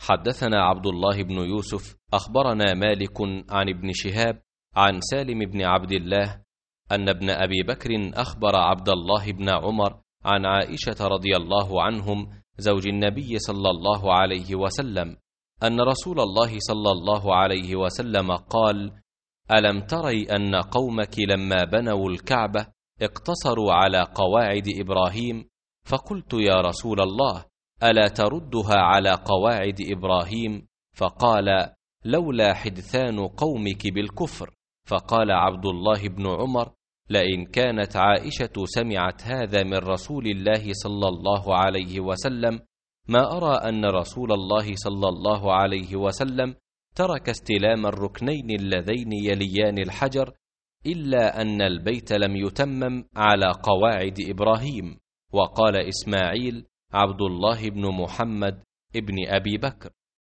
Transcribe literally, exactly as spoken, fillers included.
حدثنا عبد الله بن يوسف أخبرنا مالك عن ابن شهاب عن سالم بن عبد الله أن ابن أبي بكر أخبر عبد الله بن عمر عن عائشة رضي الله عنهم زوج النبي صلى الله عليه وسلم أن رسول الله صلى الله عليه وسلم قال: ألم تري أن قومك لما بنوا الكعبة اقتصروا على قواعد إبراهيم؟ فقلت: يا رسول الله، ألا تردها على قواعد إبراهيم؟ فقال: لولا حدثان قومك بالكفر. فقال عبد الله بن عمر: لئن كانت عائشة سمعت هذا من رسول الله صلى الله عليه وسلم ما أرى أن رسول الله صلى الله عليه وسلم ترك استلام الركنين اللذين يليان الحجر إلا أن البيت لم يتمم على قواعد إبراهيم. وقال إسماعيل عبد الله بن محمد ابن أبي بكر.